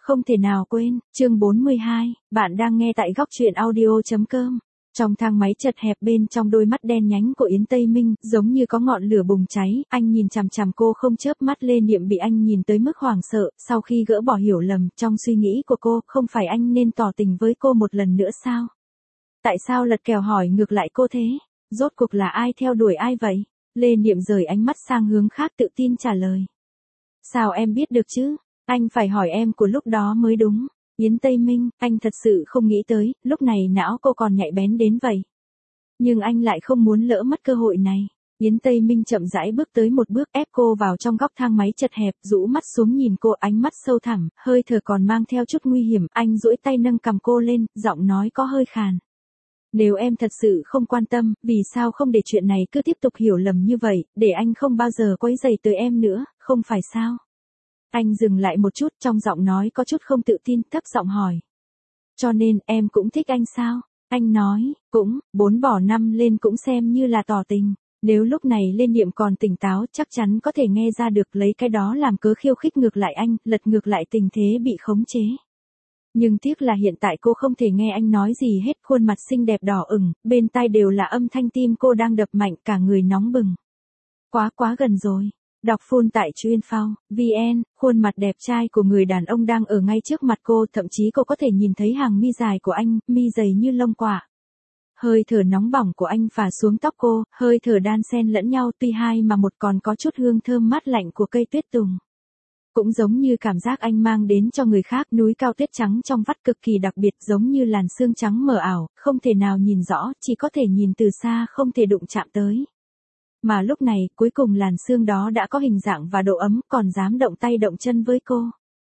Không thể nào quên, chương 42, bạn đang nghe tại góc truyện audio.com. Trong thang máy chật hẹp bên trong đôi mắt đen nhánh của Yến Tây Minh, giống như có ngọn lửa bùng cháy, anh nhìn chằm chằm cô không chớp mắt. Lê Niệm bị anh nhìn tới mức hoảng sợ, sau khi gỡ bỏ hiểu lầm, trong suy nghĩ của cô, không phải anh nên tỏ tình với cô một lần nữa sao? Tại sao lật kèo hỏi ngược lại cô thế? Rốt cuộc là ai theo đuổi ai vậy? Lê Niệm rời ánh mắt sang hướng khác tự tin trả lời. Sao em biết được chứ? Anh phải hỏi em của lúc đó mới đúng. Yến Tây Minh, anh thật sự không nghĩ tới, lúc này não cô còn nhạy bén đến vậy. Nhưng anh lại không muốn lỡ mất cơ hội này. Yến Tây Minh chậm rãi bước tới một bước ép cô vào trong góc thang máy chật hẹp, rũ mắt xuống nhìn cô, ánh mắt sâu thẳm, hơi thở còn mang theo chút nguy hiểm. Anh duỗi tay nâng cằm cô lên, giọng nói có hơi khàn. Nếu em thật sự không quan tâm, vì sao không để chuyện này cứ tiếp tục hiểu lầm như vậy, để anh không bao giờ quấy rầy tới em nữa, không phải sao? Anh dừng lại một chút, trong giọng nói có chút không tự tin, thấp giọng hỏi. Cho nên em cũng thích anh sao? Anh nói, cũng, 4 bỏ 5 lên cũng xem như là tỏ tình. Nếu lúc này Lê Niệm còn tỉnh táo chắc chắn có thể nghe ra được, lấy cái đó làm cớ khiêu khích ngược lại anh, lật ngược lại tình thế bị khống chế. Nhưng tiếc là hiện tại cô không thể nghe anh nói gì hết, khuôn mặt xinh đẹp đỏ ửng, bên tai đều là âm thanh tim cô đang đập mạnh, cả người nóng bừng. Quá gần rồi. Đọc full tại chuyên.vn, khuôn mặt đẹp trai của người đàn ông đang ở ngay trước mặt cô, thậm chí cô có thể nhìn thấy hàng mi dài của anh, mi dày như lông quả. Hơi thở nóng bỏng của anh phả xuống tóc cô, hơi thở đan xen lẫn nhau, tuy hai mà một còn có chút hương thơm mát lạnh của cây tuyết tùng. Cũng giống như cảm giác anh mang đến cho người khác, núi cao tuyết trắng trong vắt cực kỳ đặc biệt, giống như làn sương trắng mờ ảo, không thể nào nhìn rõ, chỉ có thể nhìn từ xa, không thể đụng chạm tới. Mà lúc này, cuối cùng làn sương đó đã có hình dạng và độ ấm, còn dám động tay động chân với cô.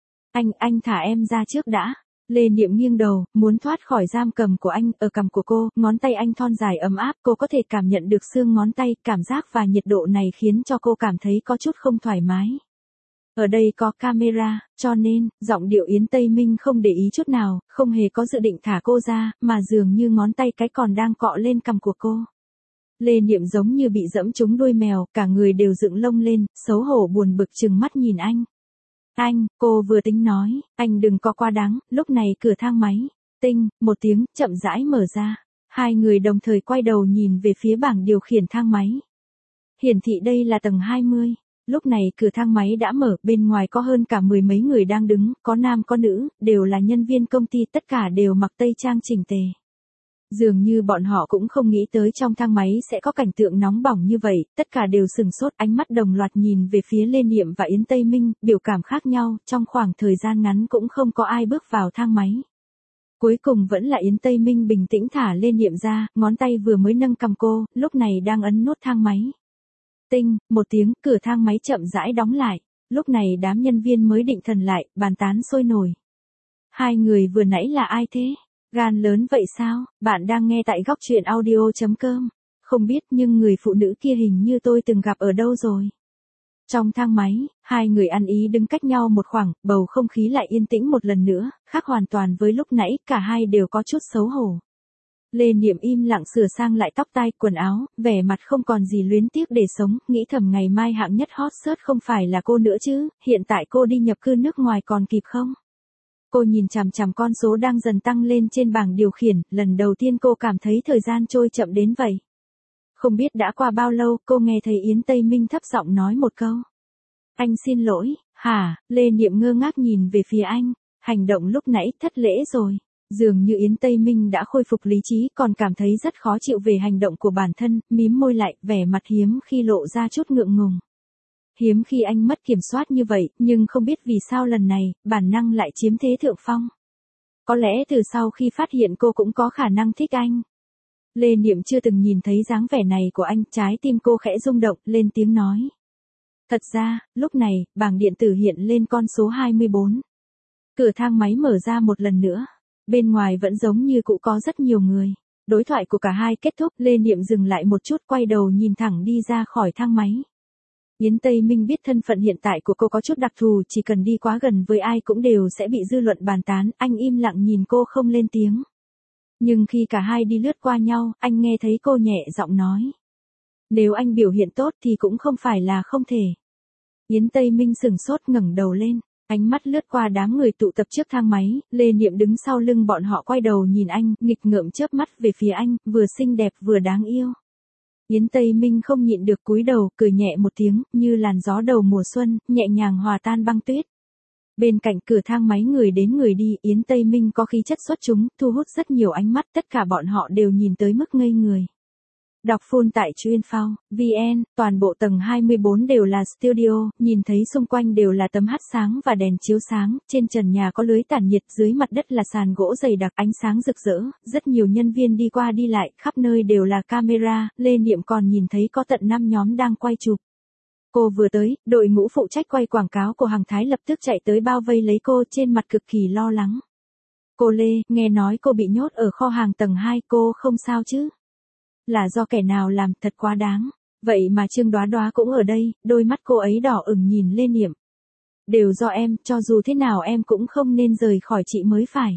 Anh thả em ra trước đã. Lê Niệm nghiêng đầu, muốn thoát khỏi giam cầm của anh, ở cằm của cô, ngón tay anh thon dài ấm áp, cô có thể cảm nhận được xương ngón tay, cảm giác và nhiệt độ này khiến cho cô cảm thấy có chút không thoải mái. Ở đây có camera, cho nên, giọng điệu Yến Tây Minh không để ý chút nào, không hề có dự định thả cô ra, mà dường như ngón tay cái còn đang cọ lên cằm của cô. Lê Niệm giống như bị dẫm trúng đuôi mèo, cả người đều dựng lông lên, xấu hổ buồn bực trừng mắt nhìn anh. Anh, cô vừa tính nói, anh đừng có quá đáng. Lúc này cửa thang máy, tinh, một tiếng, chậm rãi mở ra. Hai người đồng thời quay đầu nhìn về phía bảng điều khiển thang máy. Hiển thị đây là tầng 20. Lúc này cửa thang máy đã mở, bên ngoài có hơn cả 10 mấy người đang đứng, có nam có nữ, đều là nhân viên công ty, tất cả đều mặc tây trang chỉnh tề. Dường như bọn họ cũng không nghĩ tới trong thang máy sẽ có cảnh tượng nóng bỏng như vậy, tất cả đều sừng sốt, ánh mắt đồng loạt nhìn về phía Lê Niệm và Yến Tây Minh, biểu cảm khác nhau, trong khoảng thời gian ngắn cũng không có ai bước vào thang máy. Cuối cùng vẫn là Yến Tây Minh bình tĩnh thả Lê Niệm ra, ngón tay vừa mới nâng cầm cô, lúc này đang ấn nút thang máy. Tinh, một tiếng, cửa thang máy chậm rãi đóng lại, lúc này đám nhân viên mới định thần lại, bàn tán sôi nổi. Hai người vừa nãy là ai thế? Gan lớn vậy sao? Bạn đang nghe tại góc truyện audio.com. Không biết nhưng người phụ nữ kia hình như tôi từng gặp ở đâu rồi. Trong thang máy, hai người ăn ý đứng cách nhau một khoảng, bầu không khí lại yên tĩnh một lần nữa, khác hoàn toàn với lúc nãy, cả hai đều có chút xấu hổ. Lê Niệm im lặng sửa sang lại tóc tai, quần áo, vẻ mặt không còn gì luyến tiếc để sống, nghĩ thầm ngày mai hạng nhất hot search không phải là cô nữa chứ, hiện tại cô đi nhập cư nước ngoài còn kịp không? Cô nhìn chằm chằm con số đang dần tăng lên trên bảng điều khiển, lần đầu tiên cô cảm thấy thời gian trôi chậm đến vậy. Không biết đã qua bao lâu, cô nghe thấy Yến Tây Minh thấp giọng nói một câu. Anh xin lỗi, hả? Lê Niệm ngơ ngác nhìn về phía anh, hành động lúc nãy thất lễ rồi. Dường như Yến Tây Minh đã khôi phục lý trí, còn cảm thấy rất khó chịu về hành động của bản thân, mím môi lại, vẻ mặt hiếm khi lộ ra chút ngượng ngùng. Hiếm khi anh mất kiểm soát như vậy, nhưng không biết vì sao lần này, bản năng lại chiếm thế thượng phong. Có lẽ từ sau khi phát hiện cô cũng có khả năng thích anh. Lê Niệm chưa từng nhìn thấy dáng vẻ này của anh, trái tim cô khẽ rung động, lên tiếng nói. Thật ra, lúc này, bảng điện tử hiện lên con số 24. Cửa thang máy mở ra một lần nữa. Bên ngoài vẫn giống như cũ có rất nhiều người. Đối thoại của cả hai kết thúc, Lê Niệm dừng lại một chút, quay đầu nhìn thẳng đi ra khỏi thang máy. Yến Tây Minh biết thân phận hiện tại của cô có chút đặc thù, chỉ cần đi quá gần với ai cũng đều sẽ bị dư luận bàn tán, anh im lặng nhìn cô không lên tiếng. Nhưng khi cả hai đi lướt qua nhau, anh nghe thấy cô nhẹ giọng nói. Nếu anh biểu hiện tốt thì cũng không phải là không thể. Yến Tây Minh sửng sốt ngẩng đầu lên. Ánh mắt lướt qua đám người tụ tập trước thang máy, Lê Niệm đứng sau lưng bọn họ quay đầu nhìn anh, nghịch ngợm chớp mắt về phía anh, vừa xinh đẹp vừa đáng yêu. Yến Tây Minh không nhịn được cúi đầu, cười nhẹ một tiếng, như làn gió đầu mùa xuân, nhẹ nhàng hòa tan băng tuyết. Bên cạnh cửa thang máy người đến người đi, Yến Tây Minh có khí chất xuất chúng, thu hút rất nhiều ánh mắt, tất cả bọn họ đều nhìn tới mức ngây người. Đọc full tại Chuyên.Phao, VN, toàn bộ tầng 24 đều là studio, nhìn thấy xung quanh đều là tấm hát sáng và đèn chiếu sáng, trên trần nhà có lưới tản nhiệt, dưới mặt đất là sàn gỗ dày đặc, ánh sáng rực rỡ, rất nhiều nhân viên đi qua đi lại, khắp nơi đều là camera, Lê Niệm còn nhìn thấy có tận 5 nhóm đang quay chụp. Cô vừa tới, đội ngũ phụ trách quay quảng cáo của Hằng Thái lập tức chạy tới bao vây lấy cô, trên mặt cực kỳ lo lắng. Cô Lê, nghe nói cô bị nhốt ở kho hàng tầng 2, cô không sao chứ? Là do kẻ nào làm, thật quá đáng. Vậy mà Trương Đoá Đoá cũng ở đây, đôi mắt cô ấy đỏ ửng nhìn Lê Niệm. Đều do em, cho dù thế nào em cũng không nên rời khỏi chị mới phải.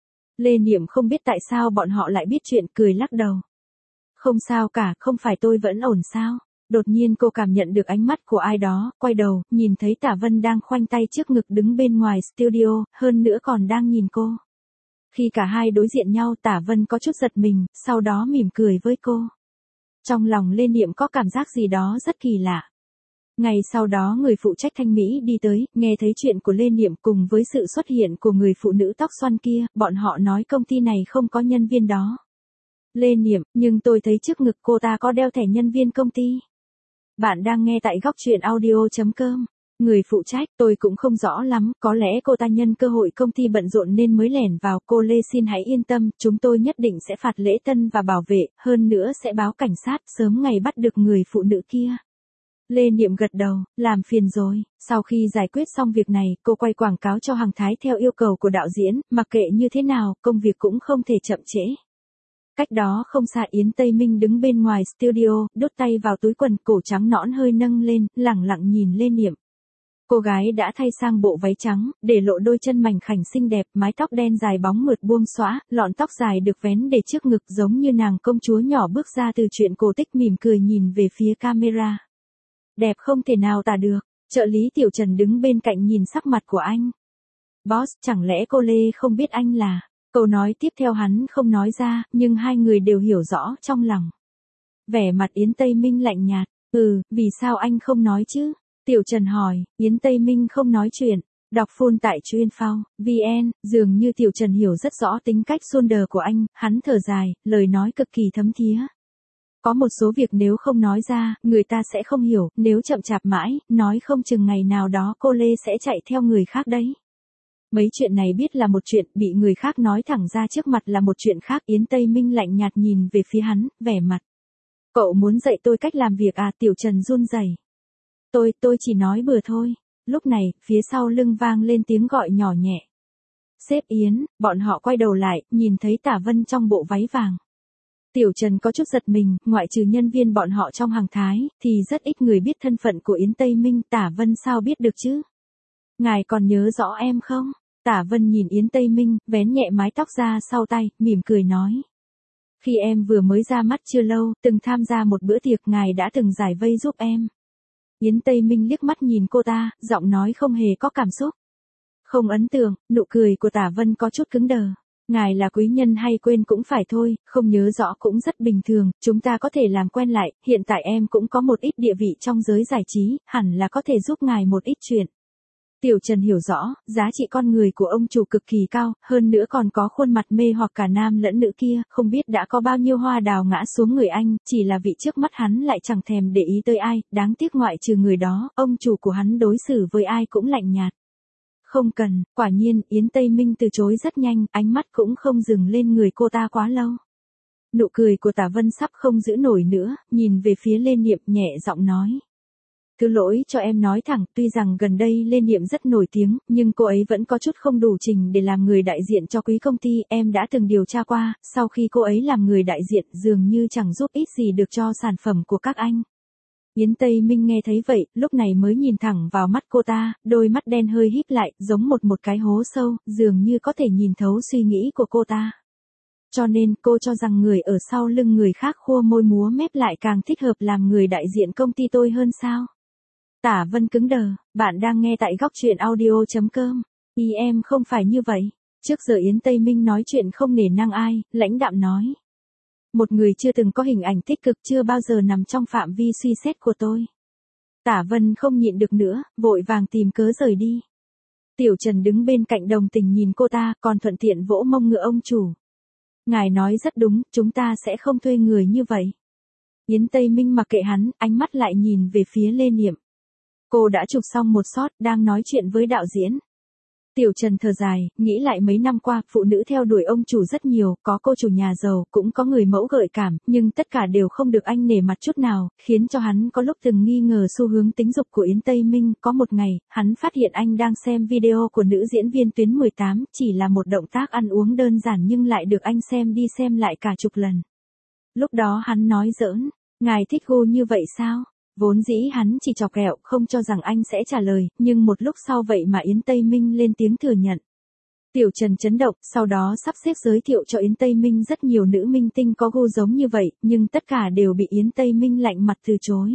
Lê Niệm không biết tại sao bọn họ lại biết chuyện, cười lắc đầu. Không sao cả, không phải tôi vẫn ổn sao? Đột nhiên cô cảm nhận được ánh mắt của ai đó, quay đầu, nhìn thấy Tả Vân đang khoanh tay trước ngực đứng bên ngoài studio, hơn nữa còn đang nhìn cô. Khi cả hai đối diện nhau, Tả Vân có chút giật mình, sau đó mỉm cười với cô. Trong lòng Lê Niệm có cảm giác gì đó rất kỳ lạ. Ngày sau đó người phụ trách thanh mỹ đi tới, nghe thấy chuyện của Lê Niệm cùng với sự xuất hiện của người phụ nữ tóc xoăn kia, bọn họ nói công ty này không có nhân viên đó. Lê Niệm, nhưng tôi thấy trước ngực cô ta có đeo thẻ nhân viên công ty. Bạn đang nghe tại góc truyện audio.com. Người phụ trách, tôi cũng không rõ lắm, có lẽ cô ta nhân cơ hội công ty bận rộn nên mới lẻn vào. Cô Lê xin hãy yên tâm, chúng tôi nhất định sẽ phạt lễ tân và bảo vệ, hơn nữa sẽ báo cảnh sát, sớm ngày bắt được người phụ nữ kia. Lê Niệm gật đầu, làm phiền rồi. Sau khi giải quyết xong việc này, cô quay quảng cáo cho Hằng Thái theo yêu cầu của đạo diễn, mặc kệ như thế nào, công việc cũng không thể chậm trễ. Cách đó không xa Yến Tây Minh đứng bên ngoài studio, đút tay vào túi quần, cổ trắng nõn hơi nâng lên, lẳng lặng nhìn Lê Niệm. Cô gái đã thay sang bộ váy trắng, để lộ đôi chân mảnh khảnh xinh đẹp, mái tóc đen dài bóng mượt buông xõa, lọn tóc dài được vén để trước ngực giống như nàng công chúa nhỏ bước ra từ truyện cổ tích, mỉm cười nhìn về phía camera. Đẹp không thể nào tả được, trợ lý Tiểu Trần đứng bên cạnh nhìn sắc mặt của anh. Boss, chẳng lẽ cô Lê không biết anh là... Câu nói tiếp theo hắn không nói ra, nhưng hai người đều hiểu rõ trong lòng. Vẻ mặt Yến Tây Minh lạnh nhạt, vì sao anh không nói chứ? Tiểu Trần hỏi, Yến Tây Minh không nói chuyện. Đọc full tại Chuyên.Phao, VN, dường như Tiểu Trần hiểu rất rõ tính cách suôn đờ của anh, hắn thở dài, lời nói cực kỳ thấm thía. Có một số việc nếu không nói ra, người ta sẽ không hiểu, nếu chậm chạp mãi, nói không chừng ngày nào đó cô Lê sẽ chạy theo người khác đấy. Mấy chuyện này biết là một chuyện, bị người khác nói thẳng ra trước mặt là một chuyện khác. Yến Tây Minh lạnh nhạt nhìn về phía hắn, vẻ mặt. Cậu muốn dạy tôi cách làm việc à? Tiểu Trần run rẩy. Tôi chỉ nói bừa thôi. Lúc này, phía sau lưng vang lên tiếng gọi nhỏ nhẹ. Sếp Yến, bọn họ quay đầu lại, nhìn thấy Tả Vân trong bộ váy vàng. Tiểu Trần có chút giật mình, ngoại trừ nhân viên bọn họ trong Hằng Thái, thì rất ít người biết thân phận của Yến Tây Minh. Tả Vân sao biết được chứ? Ngài còn nhớ rõ em không? Tả Vân nhìn Yến Tây Minh, vén nhẹ mái tóc ra sau tay, mỉm cười nói. Khi em vừa mới ra mắt chưa lâu, từng tham gia một bữa tiệc, ngài đã từng giải vây giúp em. Yến Tây Minh liếc mắt nhìn cô ta, giọng nói không hề có cảm xúc. Không ấn tượng, nụ cười của Tả Vân có chút cứng đờ. Ngài là quý nhân hay quên cũng phải thôi, không nhớ rõ cũng rất bình thường, chúng ta có thể làm quen lại, hiện tại em cũng có một ít địa vị trong giới giải trí, hẳn là có thể giúp ngài một ít chuyện. Tiểu Trần hiểu rõ, giá trị con người của ông chủ cực kỳ cao, hơn nữa còn có khuôn mặt mê hoặc cả nam lẫn nữ kia, không biết đã có bao nhiêu hoa đào ngã xuống người anh, chỉ là vị trước mắt hắn lại chẳng thèm để ý tới ai, đáng tiếc ngoại trừ người đó, ông chủ của hắn đối xử với ai cũng lạnh nhạt. Không cần, quả nhiên, Yến Tây Minh từ chối rất nhanh, ánh mắt cũng không dừng lên người cô ta quá lâu. Nụ cười của Tả Vân sắp không giữ nổi nữa, nhìn về phía Lê Niệm nhẹ giọng nói. Thứ lỗi cho em nói thẳng, tuy rằng gần đây Lê Niệm rất nổi tiếng, nhưng cô ấy vẫn có chút không đủ trình để làm người đại diện cho quý công ty, em đã từng điều tra qua, sau khi cô ấy làm người đại diện dường như chẳng giúp ích gì được cho sản phẩm của các anh. Yến Tây Minh nghe thấy vậy, lúc này mới nhìn thẳng vào mắt cô ta, đôi mắt đen hơi híp lại, giống một cái hố sâu, dường như có thể nhìn thấu suy nghĩ của cô ta. Cho nên cô cho rằng người ở sau lưng người khác khua môi múa mép lại càng thích hợp làm người đại diện công ty tôi hơn sao? Tả Vân cứng đờ, bạn đang nghe tại góc truyện audio.com. Ý em không phải như vậy. Trước giờ Yến Tây Minh nói chuyện không nể nang ai, lãnh đạm nói. Một người chưa từng có hình ảnh tích cực chưa bao giờ nằm trong phạm vi suy xét của tôi. Tả Vân không nhịn được nữa, vội vàng tìm cớ rời đi. Tiểu Trần đứng bên cạnh đồng tình nhìn cô ta, còn thuận tiện vỗ mông ngựa ông chủ. Ngài nói rất đúng, chúng ta sẽ không thuê người như vậy. Yến Tây Minh mặc kệ hắn, ánh mắt lại nhìn về phía Lê Niệm. Cô đã chụp xong một shot, đang nói chuyện với đạo diễn. Tiểu Trần thở dài, nghĩ lại mấy năm qua, phụ nữ theo đuổi ông chủ rất nhiều, có cô chủ nhà giàu, cũng có người mẫu gợi cảm, nhưng tất cả đều không được anh nể mặt chút nào, khiến cho hắn có lúc từng nghi ngờ xu hướng tính dục của Yến Tây Minh. Có một ngày, hắn phát hiện anh đang xem video của nữ diễn viên Tuyến 18, chỉ là một động tác ăn uống đơn giản nhưng lại được anh xem đi xem lại cả chục lần. Lúc đó hắn nói giỡn, ngài thích gu như vậy sao? Vốn dĩ hắn chỉ chọc ghẹo, không cho rằng anh sẽ trả lời, nhưng một lúc sau vậy mà Yến Tây Minh lên tiếng thừa nhận. Tiểu Trần chấn động, sau đó sắp xếp giới thiệu cho Yến Tây Minh rất nhiều nữ minh tinh có gu giống như vậy, nhưng tất cả đều bị Yến Tây Minh lạnh mặt từ chối.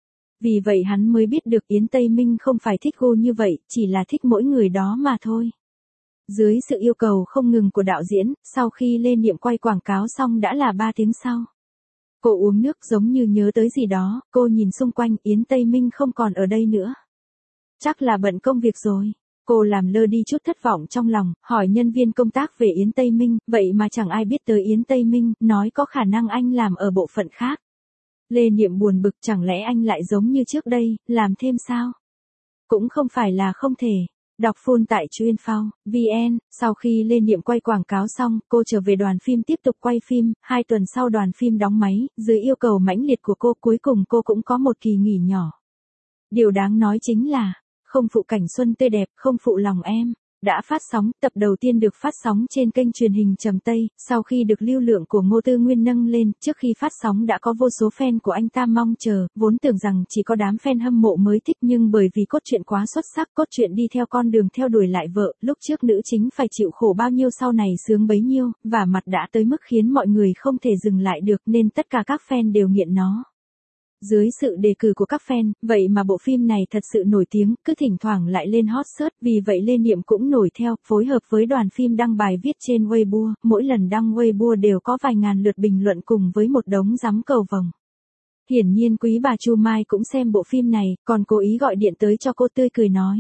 Vì vậy hắn mới biết được Yến Tây Minh không phải thích gu như vậy, chỉ là thích mỗi người đó mà thôi. Dưới sự yêu cầu không ngừng của đạo diễn, sau khi Lê Niệm quay quảng cáo xong đã là 3 tiếng sau. Cô uống nước giống như nhớ tới gì đó, cô nhìn xung quanh, Yến Tây Minh không còn ở đây nữa. Chắc là bận công việc rồi. Cô làm lơ đi chút thất vọng trong lòng, hỏi nhân viên công tác về Yến Tây Minh, vậy mà chẳng ai biết tới Yến Tây Minh, nói có khả năng anh làm ở bộ phận khác. Lê Niệm buồn bực, chẳng lẽ anh lại giống như trước đây, làm thêm sao? Cũng không phải là không thể. Đọc full tại Chuyên.vn, sau khi Lê Niệm quay quảng cáo xong, cô trở về đoàn phim tiếp tục quay phim, 2 tuần sau đoàn phim đóng máy, dưới yêu cầu mãnh liệt của cô cuối cùng cô cũng có một kỳ nghỉ nhỏ. Điều đáng nói chính là, không phụ cảnh xuân tươi đẹp, không phụ lòng em. Đã phát sóng, tập đầu tiên được phát sóng trên kênh truyền hình Trầm Tây, sau khi được lưu lượng của Ngô Tư Nguyên nâng lên, trước khi phát sóng đã có vô số fan của anh ta mong chờ, vốn tưởng rằng chỉ có đám fan hâm mộ mới thích nhưng bởi vì cốt truyện quá xuất sắc, cốt truyện đi theo con đường theo đuổi lại vợ, lúc trước nữ chính phải chịu khổ bao nhiêu sau này sướng bấy nhiêu, và mặt đã tới mức khiến mọi người không thể dừng lại được nên tất cả các fan đều nghiện nó. Dưới sự đề cử của các fan, vậy mà bộ phim này thật sự nổi tiếng, cứ thỉnh thoảng lại lên hot search, vì vậy Lê Niệm cũng nổi theo, phối hợp với đoàn phim đăng bài viết trên Weibo, mỗi lần đăng Weibo đều có vài ngàn lượt bình luận cùng với một đống giám cầu vồng. Hiển nhiên quý bà Chu Mai cũng xem bộ phim này, còn cố ý gọi điện tới cho cô tươi cười nói.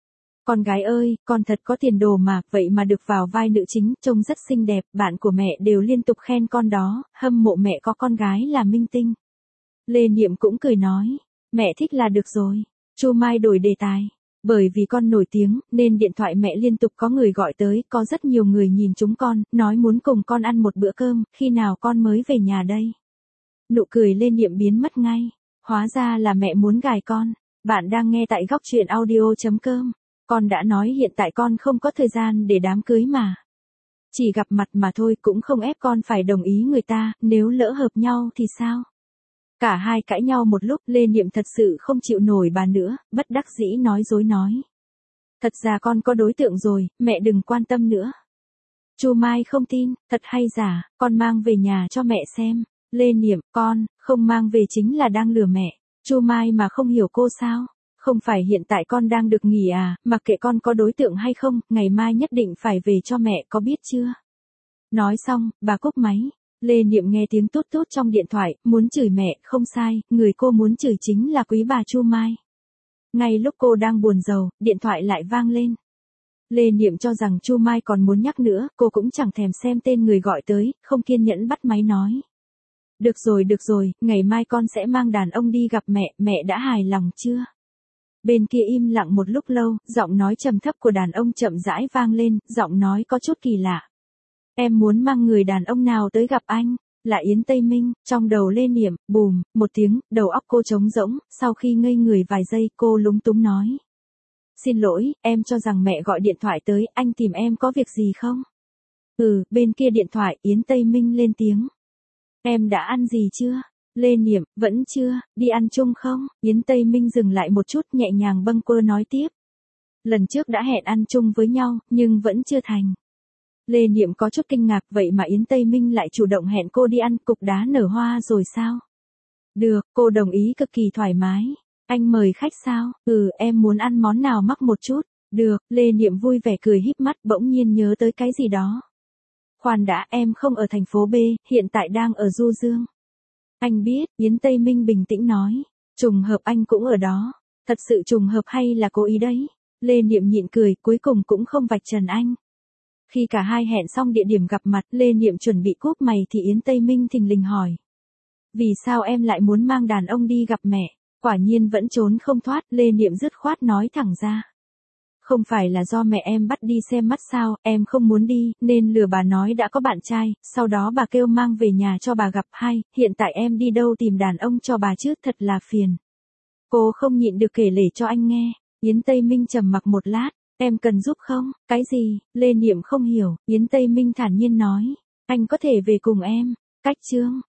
Con gái ơi, con thật có tiền đồ mà, vậy mà được vào vai nữ chính, trông rất xinh đẹp, bạn của mẹ đều liên tục khen con đó, hâm mộ mẹ có con gái là minh tinh. Lê Niệm cũng cười nói, mẹ thích là được rồi. Chu Mai đổi đề tài, bởi vì con nổi tiếng, nên điện thoại mẹ liên tục có người gọi tới, có rất nhiều người nhìn chúng con, nói muốn cùng con ăn một bữa cơm, khi nào con mới về nhà đây. Nụ cười Lê Niệm biến mất ngay, hóa ra là mẹ muốn gài con. Bạn đang nghe tại góc truyện audio.com. Con đã nói hiện tại con không có thời gian để đám cưới mà. Chỉ gặp mặt mà thôi, cũng không ép con phải đồng ý người ta, nếu lỡ hợp nhau thì sao? Cả hai cãi nhau một lúc, Lê Niệm thật sự không chịu nổi bà nữa, bất đắc dĩ nói dối nói. Thật ra con có đối tượng rồi, mẹ đừng quan tâm nữa. Chu Mai không tin, thật hay giả, con mang về nhà cho mẹ xem. Lê Niệm, con, không mang về chính là đang lừa mẹ. Chu Mai mà không hiểu cô sao? Không phải hiện tại con đang được nghỉ à, mặc kệ con có đối tượng hay không, ngày mai nhất định phải về cho mẹ, có biết chưa? Nói xong, bà cúp máy. Lê Niệm nghe tiếng tút tút trong điện thoại, muốn chửi mẹ, không sai, người cô muốn chửi chính là quý bà Chu Mai. Ngay lúc cô đang buồn rầu, điện thoại lại vang lên. Lê Niệm cho rằng Chu Mai còn muốn nhắc nữa, cô cũng chẳng thèm xem tên người gọi tới, không kiên nhẫn bắt máy nói. Được rồi, ngày mai con sẽ mang đàn ông đi gặp mẹ, mẹ đã hài lòng chưa? Bên kia im lặng một lúc lâu, giọng nói trầm thấp của đàn ông chậm rãi vang lên, giọng nói có chút kỳ lạ. Em muốn mang người đàn ông nào tới gặp anh? Là Yến Tây Minh. Trong đầu Lê Niệm, bùm, một tiếng, đầu óc cô trống rỗng, sau khi ngây người vài giây, cô lúng túng nói. Xin lỗi, em cho rằng mẹ gọi điện thoại tới, anh tìm em có việc gì không? Bên kia điện thoại, Yến Tây Minh lên tiếng. Em đã ăn gì chưa? Lê Niệm, vẫn chưa, đi ăn chung không? Yến Tây Minh dừng lại một chút, nhẹ nhàng bâng quơ nói tiếp. Lần trước đã hẹn ăn chung với nhau, nhưng vẫn chưa thành. Lê Niệm có chút kinh ngạc, vậy mà Yến Tây Minh lại chủ động hẹn cô đi ăn, cục đá nở hoa rồi sao? Được, cô đồng ý cực kỳ thoải mái. Anh mời khách sao? Em muốn ăn món nào mắc một chút. Được, Lê Niệm vui vẻ cười híp mắt bỗng nhiên nhớ tới cái gì đó. Khoan đã, em không ở thành phố B, hiện tại đang ở Du Dương. Anh biết, Yến Tây Minh bình tĩnh nói. Trùng hợp anh cũng ở đó. Thật sự trùng hợp hay là cố ý đấy? Lê Niệm nhịn cười, cuối cùng cũng không vạch trần anh. Khi cả hai hẹn xong địa điểm gặp mặt, Lê Niệm chuẩn bị cúp mày thì Yến Tây Minh thình lình hỏi. Vì sao em lại muốn mang đàn ông đi gặp mẹ? Quả nhiên vẫn trốn không thoát, Lê Niệm dứt khoát nói thẳng ra. Không phải là do mẹ em bắt đi xem mắt sao, em không muốn đi, nên lừa bà nói đã có bạn trai, sau đó bà kêu mang về nhà cho bà gặp. Hay, hiện tại em đi đâu tìm đàn ông cho bà chứ, thật là phiền. Cô không nhịn được kể lể cho anh nghe. Yến Tây Minh trầm mặc một lát. Em cần giúp không? Cái gì? Lê Niệm không hiểu. Yến Tây Minh thản nhiên nói. Anh có thể về cùng em. Cách chương